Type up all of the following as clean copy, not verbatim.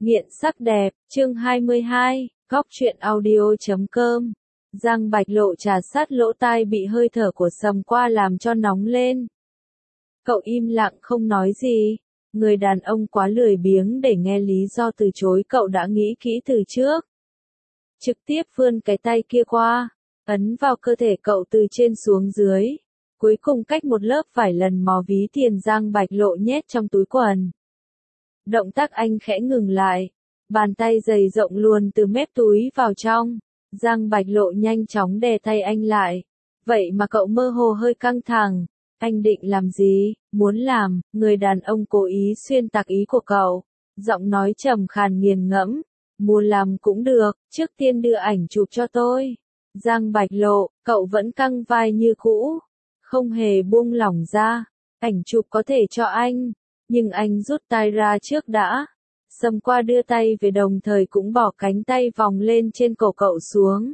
Nghiện sắc đẹp, chương 22, góc truyện audio.com. Giang Bạch Lộ trà sát lỗ tai bị hơi thở của Sầm Qua làm cho nóng lên. Cậu im lặng không nói gì. Người đàn ông quá lười biếng để nghe lý do từ chối, cậu đã nghĩ kỹ từ trước. Trực tiếp vươn cái tay kia qua, ấn vào cơ thể cậu từ trên xuống dưới. Cuối cùng cách một lớp vài lần mò ví tiền Giang Bạch Lộ nhét trong túi quần. Động tác anh khẽ ngừng lại. Bàn tay dày rộng luồn từ mép túi vào trong. Giang Bạch Lộ nhanh chóng đè tay anh lại. Vậy mà cậu mơ hồ hơi căng thẳng. Anh định làm gì? Muốn làm? Người đàn ông cố ý xuyên tạc ý của cậu. Giọng nói trầm khàn nghiền ngẫm. Muốn làm cũng được, trước tiên đưa ảnh chụp cho tôi. Giang Bạch Lộ, cậu vẫn căng vai như cũ. Không hề buông lỏng ra. Ảnh chụp có thể cho anh. Nhưng anh rút tay ra trước đã. Sầm Qua đưa tay về đồng thời cũng bỏ cánh tay vòng lên trên cổ cậu xuống.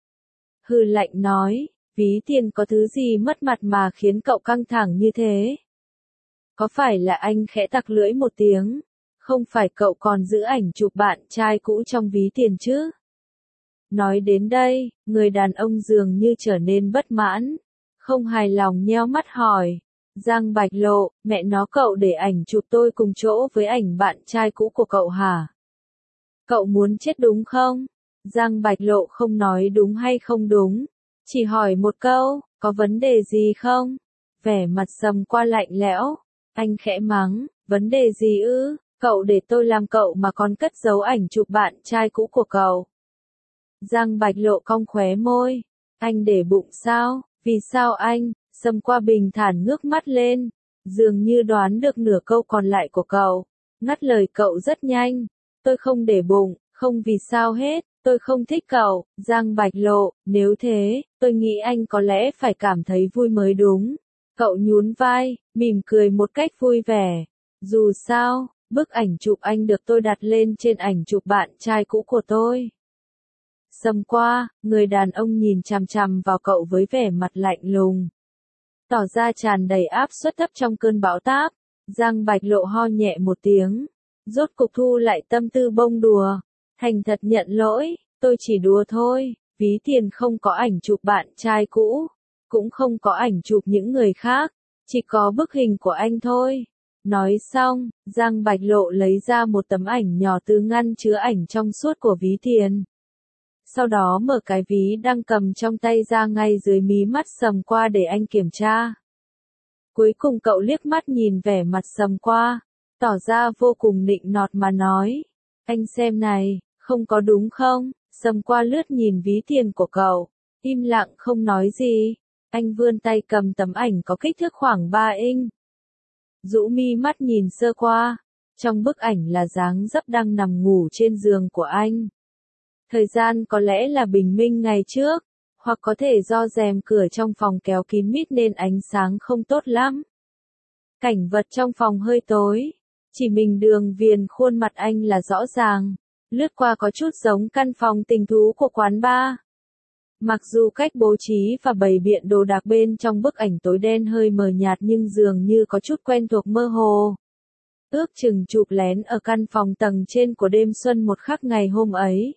Hừ lạnh nói, ví tiền có thứ gì mất mặt mà khiến cậu căng thẳng như thế? Có phải là anh khẽ tặc lưỡi một tiếng? Không phải cậu còn giữ ảnh chụp bạn trai cũ trong ví tiền chứ? Nói đến đây, người đàn ông dường như trở nên bất mãn. Không hài lòng nheo mắt hỏi. Giang Bạch Lộ, mẹ nó cậu để ảnh chụp tôi cùng chỗ với ảnh bạn trai cũ của cậu hả? Cậu muốn chết đúng không? Giang Bạch Lộ không nói đúng hay không đúng. Chỉ hỏi một câu, có vấn đề gì không? Vẻ mặt Sầm Qua lạnh lẽo. Anh khẽ mắng, vấn đề gì ư? Cậu để tôi làm cậu mà còn cất giấu ảnh chụp bạn trai cũ của cậu. Giang Bạch Lộ cong khóe môi. Anh để bụng sao? Vì sao anh? Sầm Qua bình thản ngước mắt lên, dường như đoán được nửa câu còn lại của cậu. Ngắt lời cậu rất nhanh. Tôi không để bụng, không vì sao hết, tôi không thích cậu. Giang Bạch Lộ, nếu thế, tôi nghĩ anh có lẽ phải cảm thấy vui mới đúng. Cậu nhún vai, mỉm cười một cách vui vẻ. Dù sao, bức ảnh chụp anh được tôi đặt lên trên ảnh chụp bạn trai cũ của tôi. Sầm Qua, người đàn ông nhìn chằm chằm vào cậu với vẻ mặt lạnh lùng. Tỏ ra tràn đầy áp suất thấp trong cơn bão táp. Giang Bạch Lộ ho nhẹ một tiếng. Rốt cục thu lại tâm tư bông đùa. Thành thật nhận lỗi, tôi chỉ đùa thôi. Ví tiền không có ảnh chụp bạn trai cũ. Cũng không có ảnh chụp những người khác. Chỉ có bức hình của anh thôi. Nói xong, Giang Bạch Lộ lấy ra một tấm ảnh nhỏ từ ngăn chứa ảnh trong suốt của ví tiền. Sau đó mở cái ví đang cầm trong tay ra ngay dưới mí mắt Sầm Qua để anh kiểm tra. Cuối cùng cậu liếc mắt nhìn vẻ mặt Sầm Qua, tỏ ra vô cùng nịnh nọt mà nói. Anh xem này, không có đúng không? Sầm Qua lướt nhìn ví tiền của cậu, im lặng không nói gì. Anh vươn tay cầm tấm ảnh có kích thước khoảng 3 inch. Rũ mi mắt nhìn sơ qua. Trong bức ảnh là dáng dấp đang nằm ngủ trên giường của anh. Thời gian có lẽ là bình minh ngày trước, hoặc có thể do rèm cửa trong phòng kéo kín mít nên ánh sáng không tốt lắm. Cảnh vật trong phòng hơi tối, chỉ mình đường viền khuôn mặt anh là rõ ràng, lướt qua có chút giống căn phòng tình thú của quán bar. Mặc dù cách bố trí và bày biện đồ đạc bên trong bức ảnh tối đen hơi mờ nhạt nhưng dường như có chút quen thuộc mơ hồ. Ước chừng chụp lén ở căn phòng tầng trên của đêm xuân một khắc ngày hôm ấy.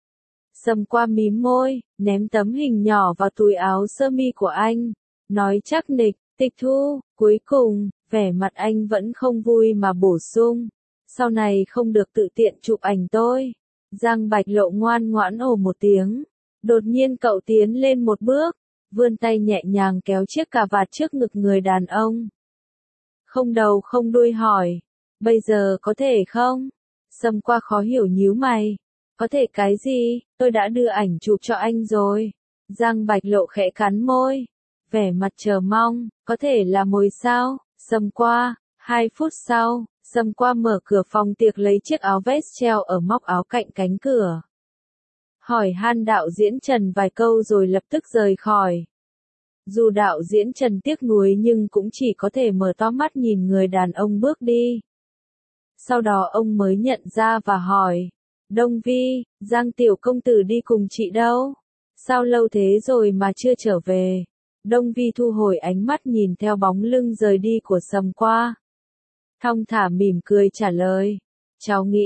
Sầm Qua mím môi, ném tấm hình nhỏ vào túi áo sơ mi của anh, nói chắc nịch, tịch thu. Cuối cùng, vẻ mặt anh vẫn không vui mà bổ sung. Sau này không được tự tiện chụp ảnh tôi. Giang Bạch Lộ ngoan ngoãn ồ một tiếng. Đột nhiên cậu tiến lên một bước, vươn tay nhẹ nhàng kéo chiếc cà vạt trước ngực người đàn ông. Không đầu không đuôi hỏi, bây giờ có thể không? Sầm Qua khó hiểu nhíu mày. Có thể cái gì? Tôi đã đưa ảnh chụp cho anh rồi. Giang Bạch Lộ khẽ cắn môi. Vẻ mặt chờ mong, có thể là mồi sao? Sầm Qua. 2 phút sau, Sầm Qua mở cửa phòng tiệc lấy chiếc áo vest treo ở móc áo cạnh cánh cửa. Hỏi han đạo diễn Trần vài câu rồi lập tức rời khỏi. Dù đạo diễn Trần tiếc nuối nhưng cũng chỉ có thể mở to mắt nhìn người đàn ông bước đi. Sau đó ông mới nhận ra và hỏi. Đông Vi, Giang tiểu công tử đi cùng chị đâu? Sao lâu thế rồi mà chưa trở về? Đông Vi thu hồi ánh mắt nhìn theo bóng lưng rời đi của Sầm Qua. Thong thả mỉm cười trả lời. Cháu nghĩ,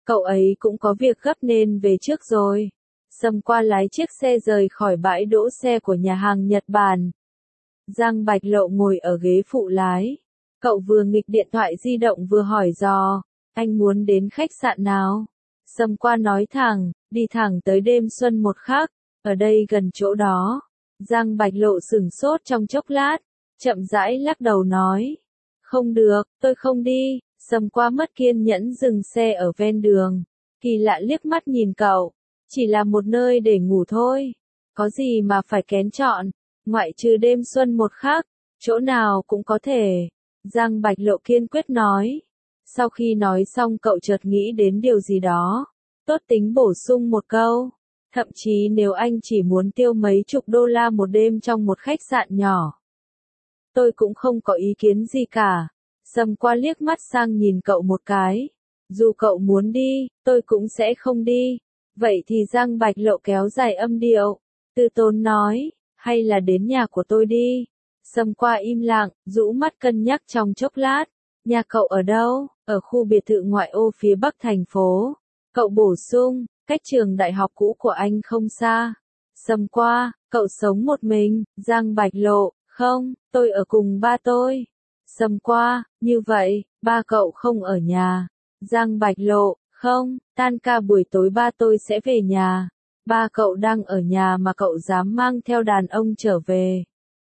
cậu ấy cũng có việc gấp nên về trước rồi. Sâm Qua lái chiếc xe rời khỏi bãi đỗ xe của nhà hàng Nhật Bản. Giang Bạch Lộ ngồi ở ghế phụ lái. Cậu vừa nghịch điện thoại di động vừa hỏi dò, anh muốn đến khách sạn nào? Sâm Qua nói thẳng, đi thẳng tới Đêm Xuân một khắc, ở đây gần chỗ đó. Giang Bạch Lộ sửng sốt trong chốc lát, chậm rãi lắc đầu nói, không được, tôi không đi. Sâm Qua mất kiên nhẫn dừng xe ở ven đường, kỳ lạ liếc mắt nhìn cậu, chỉ là một nơi để ngủ thôi, có gì mà phải kén chọn, ngoại trừ Đêm Xuân một khắc, chỗ nào cũng có thể. Giang Bạch Lộ kiên quyết nói. Sau khi nói xong cậu chợt nghĩ đến điều gì đó, tốt tính bổ sung một câu, thậm chí nếu anh chỉ muốn tiêu mấy chục đô la một đêm trong một khách sạn nhỏ, tôi cũng không có ý kiến gì cả. Sâm Qua liếc mắt sang nhìn cậu một cái, dù cậu muốn đi, tôi cũng sẽ không đi. Vậy thì Giang Bạch Lộ kéo dài âm điệu, từ tốn nói, hay là đến nhà của tôi đi. Sâm Qua im lặng, rũ mắt cân nhắc trong chốc lát. Nhà cậu ở đâu? Ở khu biệt thự ngoại ô phía bắc thành phố. Cậu bổ sung, cách trường đại học cũ của anh không xa. Sâm Qua, cậu sống một mình. Giang Bạch Lộ, không, tôi ở cùng ba tôi. Sâm Qua, như vậy, ba cậu không ở nhà. Giang Bạch Lộ, không, tan ca buổi tối ba tôi sẽ về nhà. Ba cậu đang ở nhà mà cậu dám mang theo đàn ông trở về.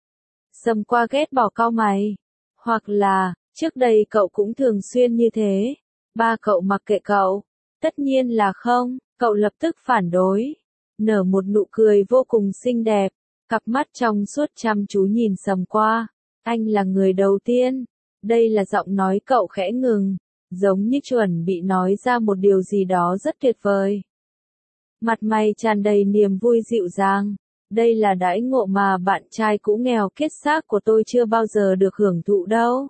Sâm Qua ghét bỏ cau mày. Hoặc là, trước đây cậu cũng thường xuyên như thế. Ba cậu mặc kệ cậu. Tất nhiên là không, cậu lập tức phản đối. Nở một nụ cười vô cùng xinh đẹp. Cặp mắt trong suốt chăm chú nhìn Sâm Qua. Anh là người đầu tiên. Đây là giọng nói cậu khẽ ngừng. Giống như chuẩn bị nói ra một điều gì đó rất tuyệt vời. Mặt mày tràn đầy niềm vui dịu dàng. Đây là đãi ngộ mà bạn trai cũ nghèo kiết xác của tôi chưa bao giờ được hưởng thụ đâu.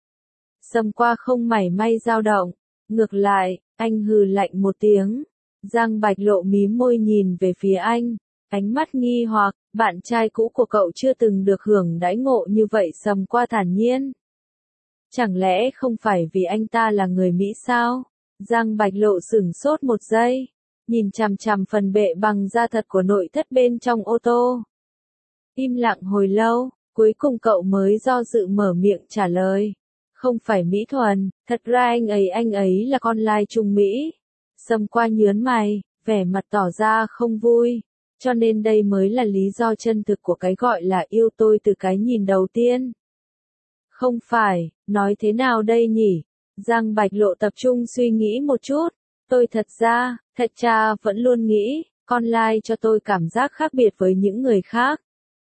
Sâm Qua không mảy may dao động. Ngược lại, anh hừ lạnh một tiếng. Giang Bạch Lộ mím môi nhìn về phía anh. Ánh mắt nghi hoặc, bạn trai cũ của cậu chưa từng được hưởng đãi ngộ như vậy. Sâm Qua thản nhiên. Chẳng lẽ không phải vì anh ta là người Mỹ sao? Giang Bạch Lộ sửng sốt một giây. Nhìn chằm chằm phần bệ bằng da thật của nội thất bên trong ô tô. Im lặng hồi lâu, cuối cùng cậu mới do dự mở miệng trả lời. Không phải Mỹ thuần, thật ra anh ấy là con lai Trung Mỹ. Sâm Qua nhớn mày, vẻ mặt tỏ ra không vui. Cho nên đây mới là lý do chân thực của cái gọi là yêu tôi từ cái nhìn đầu tiên. Không phải, nói thế nào đây nhỉ? Giang Bạch Lộ tập trung suy nghĩ một chút. Tôi thật ra vẫn luôn nghĩ, con lai cho tôi cảm giác khác biệt với những người khác.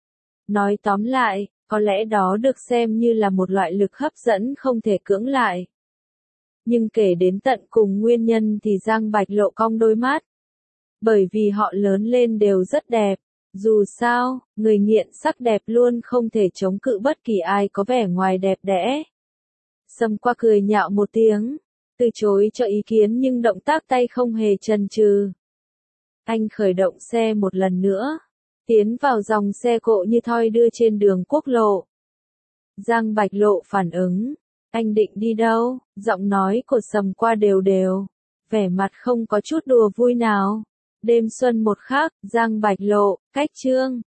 Nói tóm lại, có lẽ đó được xem như là một loại lực hấp dẫn không thể cưỡng lại. Nhưng kể đến tận cùng nguyên nhân thì Giang Bạch Lộ cong đôi mắt. Bởi vì họ lớn lên đều rất đẹp. Dù sao, người nghiện sắc đẹp luôn không thể chống cự bất kỳ ai có vẻ ngoài đẹp đẽ. Sâm Qua cười nhạo một tiếng. Từ chối cho ý kiến nhưng động tác tay không hề chần chừ. Anh khởi động xe một lần nữa. Tiến vào dòng xe cộ như thoi đưa trên đường quốc lộ. Giang Bạch Lộ phản ứng. Anh định đi đâu? Giọng nói của Sâm Qua đều đều. Vẻ mặt không có chút đùa vui nào. Đêm xuân một khắc, Giang Bạch Lộ, cách chương.